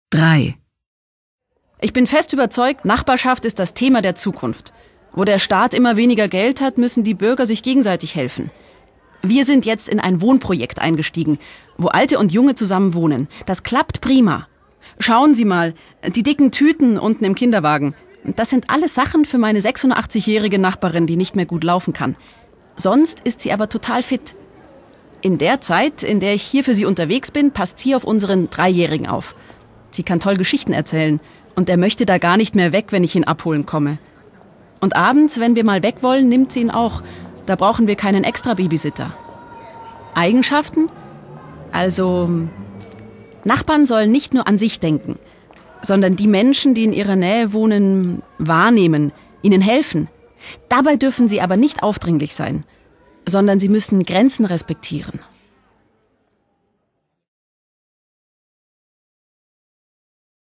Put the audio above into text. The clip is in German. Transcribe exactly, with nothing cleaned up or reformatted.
drei. Ich bin fest überzeugt, Nachbarschaft ist das Thema der Zukunft. Wo der Staat immer weniger Geld hat, müssen die Bürger sich gegenseitig helfen. Wir sind jetzt in ein Wohnprojekt eingestiegen, wo Alte und Junge zusammen wohnen. Das klappt prima. Schauen Sie mal, die dicken Tüten unten im Kinderwagen. Das sind alles Sachen für meine sechsundachtzigjährige Nachbarin, die nicht mehr gut laufen kann. Sonst ist sie aber total fit. In der Zeit, in der ich hier für sie unterwegs bin, passt sie auf unseren Dreijährigen auf. Sie kann toll Geschichten erzählen und er möchte da gar nicht mehr weg, wenn ich ihn abholen komme. Und abends, wenn wir mal weg wollen, nimmt sie ihn auch. Da brauchen wir keinen extra Babysitter. Eigenschaften? Also, Nachbarn sollen nicht nur an sich denken, sondern die Menschen, die in ihrer Nähe wohnen, wahrnehmen, ihnen helfen. Dabei dürfen sie aber nicht aufdringlich sein, sondern sie müssen Grenzen respektieren.